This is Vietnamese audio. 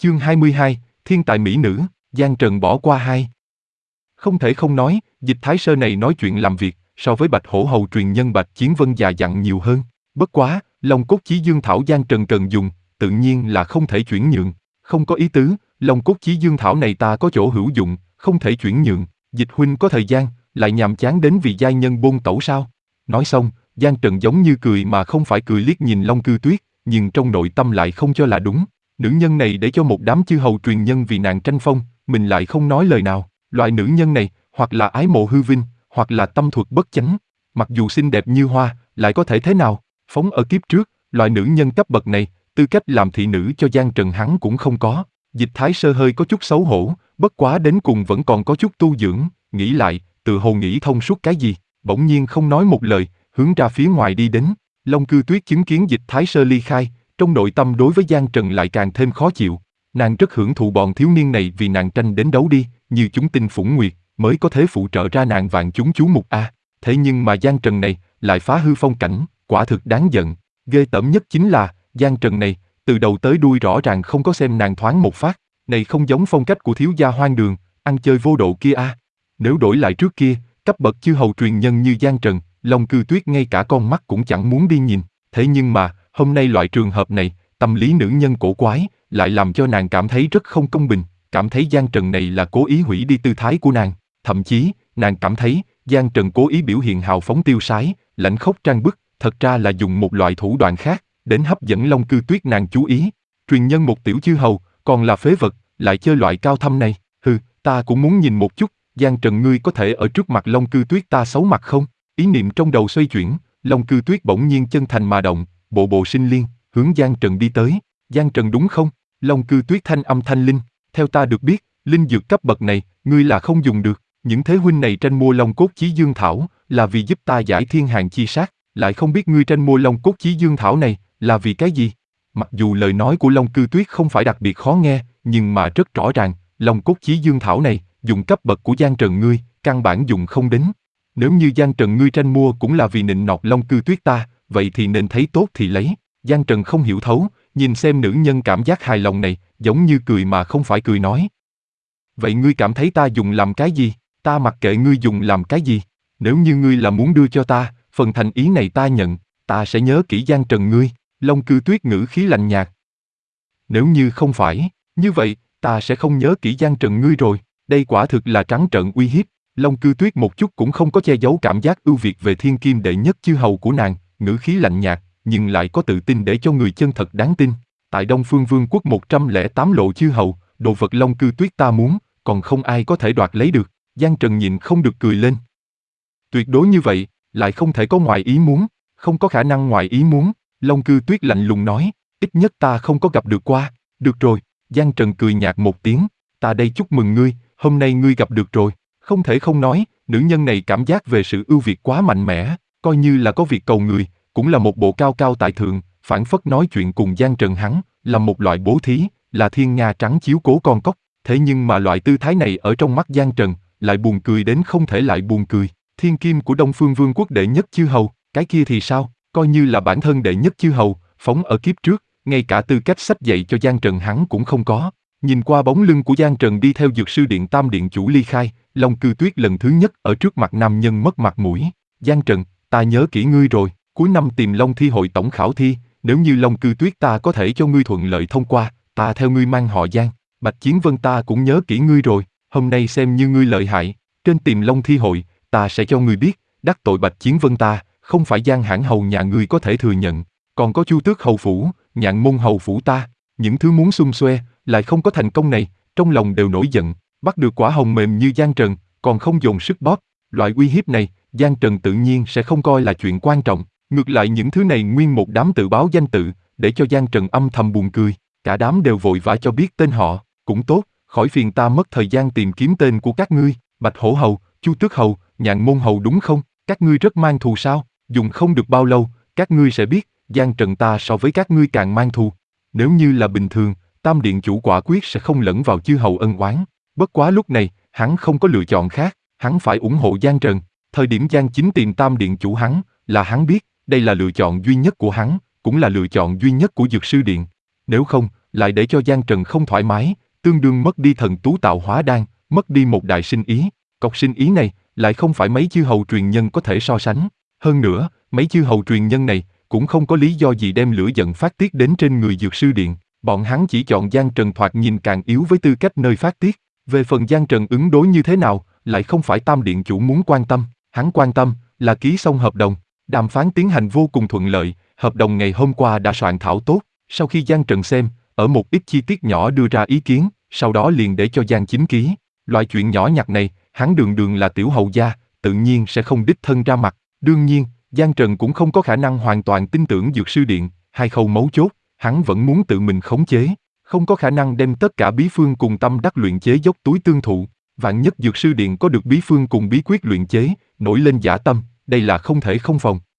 Chương 22, Thiên tài mỹ nữ, Giang Trần bỏ qua hai. Không thể không nói, Dịch Thái Sơ này nói chuyện làm việc, so với Bạch Hổ Hầu truyền nhân Bạch Chiến Vân già dặn nhiều hơn. Bất quá, Long cốt chí dương thảo Giang Trần cần dùng, tự nhiên là không thể chuyển nhượng. Không có ý tứ, Long cốt chí dương thảo này ta có chỗ hữu dụng, không thể chuyển nhượng. Dịch huynh có thời gian, lại nhàm chán đến vì giai nhân bôn tẩu sao? Nói xong, Giang Trần giống như cười mà không phải cười liếc nhìn Long Cư Tuyết, nhưng trong nội tâm lại không cho là đúng. Nữ nhân này để cho một đám chư hầu truyền nhân vì nàng tranh phong, mình lại không nói lời nào. Loại nữ nhân này, hoặc là ái mộ hư vinh, hoặc là tâm thuật bất chánh. Mặc dù xinh đẹp như hoa, lại có thể thế nào? Phóng ở kiếp trước, loại nữ nhân cấp bậc này, tư cách làm thị nữ cho Giang Trần hắn cũng không có. Dịch Thái Sơ hơi có chút xấu hổ, bất quá đến cùng vẫn còn có chút tu dưỡng, nghĩ lại, tự hồ nghĩ thông suốt cái gì, bỗng nhiên không nói một lời, hướng ra phía ngoài đi đến. Long Cư Tuyết chứng kiến Dịch Thái Sơ ly khai, trong nội tâm đối với Giang Trần lại càng thêm khó chịu. Nàng rất hưởng thụ bọn thiếu niên này vì nàng tranh đến đấu đi, như chúng tinh phủng nguyệt, mới có thể phụ trợ ra nàng vạn chúng chú mục a. Thế nhưng mà Giang Trần này lại phá hư phong cảnh, quả thực đáng giận. Ghê tởm nhất chính là Giang Trần này từ đầu tới đuôi rõ ràng không có xem nàng thoáng một phát, này không giống phong cách của thiếu gia hoang đường, ăn chơi vô độ kia a. Nếu đổi lại trước kia, cấp bậc chư hầu truyền nhân như Giang Trần, Long Cư Tuyết ngay cả con mắt cũng chẳng muốn đi nhìn. Thế nhưng mà hôm nay loại trường hợp này, tâm lý nữ nhân cổ quái, lại làm cho nàng cảm thấy rất không công bình, cảm thấy Giang Trần này là cố ý hủy đi tư thái của nàng. Thậm chí, nàng cảm thấy Giang Trần cố ý biểu hiện hào phóng tiêu sái, lãnh khốc trang bức, thật ra là dùng một loại thủ đoạn khác đến hấp dẫn Long Cư Tuyết nàng chú ý. Truyền nhân một tiểu chư hầu, còn là phế vật, lại chơi loại cao thâm này. Hừ, ta cũng muốn nhìn một chút, Giang Trần ngươi có thể ở trước mặt Long Cư Tuyết ta xấu mặt không? Ý niệm trong đầu xoay chuyển, Long Cư Tuyết bỗng nhiên chân thành mà động, bộ bộ sinh liên, hướng Giang Trần đi tới. Giang Trần đúng không? Long Cư Tuyết thanh âm thanh linh, theo ta được biết, linh dược cấp bậc này, ngươi là không dùng được. Những thế huynh này tranh mua Long cốt chí dương thảo, là vì giúp ta giải thiên hàng chi sát, lại không biết ngươi tranh mua Long cốt chí dương thảo này, là vì cái gì? Mặc dù lời nói của Long Cư Tuyết không phải đặc biệt khó nghe, nhưng mà rất rõ ràng, Long cốt chí dương thảo này, dùng cấp bậc của Giang Trần ngươi, căn bản dùng không đến. Nếu như Giang Trần ngươi tranh mua cũng là vì nịnh nọt Long Cư Tuyết ta, vậy thì nên thấy tốt thì lấy. Giang Trần không hiểu thấu, nhìn xem nữ nhân cảm giác hài lòng này, giống như cười mà không phải cười nói. Vậy ngươi cảm thấy ta dùng làm cái gì? Ta mặc kệ ngươi dùng làm cái gì. Nếu như ngươi là muốn đưa cho ta, phần thành ý này ta nhận, ta sẽ nhớ kỹ Giang Trần ngươi. Long Cư Tuyết ngữ khí lạnh nhạt. Nếu như không phải, như vậy, ta sẽ không nhớ kỹ Giang Trần ngươi rồi. Đây quả thực là trắng trợn uy hiếp. Long Cư Tuyết một chút cũng không có che giấu cảm giác ưu việt về thiên kim đệ nhất chư hầu của nàng, ngữ khí lạnh nhạt, nhưng lại có tự tin để cho người chân thật đáng tin. Tại Đông Phương Vương quốc 108 lộ chư hầu, đồ vật Long Cư Tuyết ta muốn, còn không ai có thể đoạt lấy được. Giang Trần nhịn không được cười lên. Tuyệt đối như vậy, lại không thể có ngoài ý muốn, không có khả năng ngoài ý muốn. Long Cư Tuyết lạnh lùng nói, ít nhất ta không có gặp được qua. Được rồi, Giang Trần cười nhạt một tiếng, ta đây chúc mừng ngươi, hôm nay ngươi gặp được rồi. Không thể không nói, nữ nhân này cảm giác về sự ưu việt quá mạnh mẽ, coi như là có việc cầu người, cũng là một bộ cao cao tại thượng, phảng phất nói chuyện cùng Giang Trần hắn, là một loại bố thí, là thiên nga trắng chiếu cố con cóc. Thế nhưng mà loại tư thái này ở trong mắt Giang Trần, lại buồn cười đến không thể lại buồn cười. Thiên kim của Đông Phương Vương quốc đệ nhất chư hầu, cái kia thì sao, coi như là bản thân đệ nhất chư hầu, phóng ở kiếp trước, ngay cả tư cách sách dạy cho Giang Trần hắn cũng không có. Nhìn qua bóng lưng của Giang Trần đi theo Dược sư điện Tam điện chủ ly khai, Long Cư Tuyết lần thứ nhất ở trước mặt nam nhân mất mặt mũi. Giang Trần, ta nhớ kỹ ngươi rồi, cuối năm tìm Long thi hội tổng khảo thi, nếu như Long Cư Tuyết ta có thể cho ngươi thuận lợi thông qua, ta theo ngươi mang họ Giang. Bạch Chiến Vân ta cũng nhớ kỹ ngươi rồi, hôm nay xem như ngươi lợi hại, trên tìm Long thi hội, ta sẽ cho ngươi biết, đắc tội Bạch Chiến Vân ta, không phải Giang hãn hầu nhà ngươi có thể thừa nhận, còn có Chu Tước hầu phủ, Nhạn môn hầu phủ ta, những thứ muốn xung xoe, lại không có thành công này, trong lòng đều nổi giận, bắt được quả hồng mềm như Giang Trần, còn không dồn sức bóp, loại uy hiếp này, Giang Trần tự nhiên sẽ không coi là chuyện quan trọng, ngược lại những thứ này nguyên một đám tự báo danh tự, để cho Giang Trần âm thầm buồn cười, cả đám đều vội vã cho biết tên họ, cũng tốt, khỏi phiền ta mất thời gian tìm kiếm tên của các ngươi, Bạch Hổ hầu, Chu Tước hầu, Nhạn môn hầu đúng không? Các ngươi rất mang thù sao? Dùng không được bao lâu, các ngươi sẽ biết, Giang Trần ta so với các ngươi càng mang thù. Nếu như là bình thường, Tam điện chủ quả quyết sẽ không lẫn vào chư hầu ân oán. Bất quá lúc này, hắn không có lựa chọn khác, hắn phải ủng hộ Giang Trần. Thời điểm Giang Chính tìm Tam điện chủ hắn, là hắn biết, đây là lựa chọn duy nhất của hắn, cũng là lựa chọn duy nhất của Dược sư điện. Nếu không, lại để cho Giang Trần không thoải mái, tương đương mất đi thần tú tạo hóa đan, mất đi một đại sinh ý. Cọc sinh ý này lại không phải mấy chư hầu truyền nhân có thể so sánh. Hơn nữa, mấy chư hầu truyền nhân này cũng không có lý do gì đem lửa giận phát tiết đến trên người Dược Sư Điện. Bọn hắn chỉ chọn Giang Trần thoạt nhìn càng yếu với tư cách nơi phát tiết. Về phần Giang Trần ứng đối như thế nào, lại không phải Tam Điện chủ muốn quan tâm. Hắn quan tâm là ký xong hợp đồng. Đàm phán tiến hành vô cùng thuận lợi, hợp đồng ngày hôm qua đã soạn thảo tốt. Sau khi Giang Trần xem, ở một ít chi tiết nhỏ đưa ra ý kiến, sau đó liền để cho Giang Chính ký. Loại chuyện nhỏ nhặt này, hắn đường đường là tiểu hầu gia, tự nhiên sẽ không đích thân ra mặt. Đương nhiên, Giang Trần cũng không có khả năng hoàn toàn tin tưởng Dược Sư Điện, hai khâu mấu chốt, hắn vẫn muốn tự mình khống chế, không có khả năng đem tất cả bí phương cùng tâm đắc luyện chế dốc túi tương thụ. Vạn nhất Dược Sư Điện có được bí phương cùng bí quyết luyện chế, nổi lên dã tâm, đây là không thể không phòng.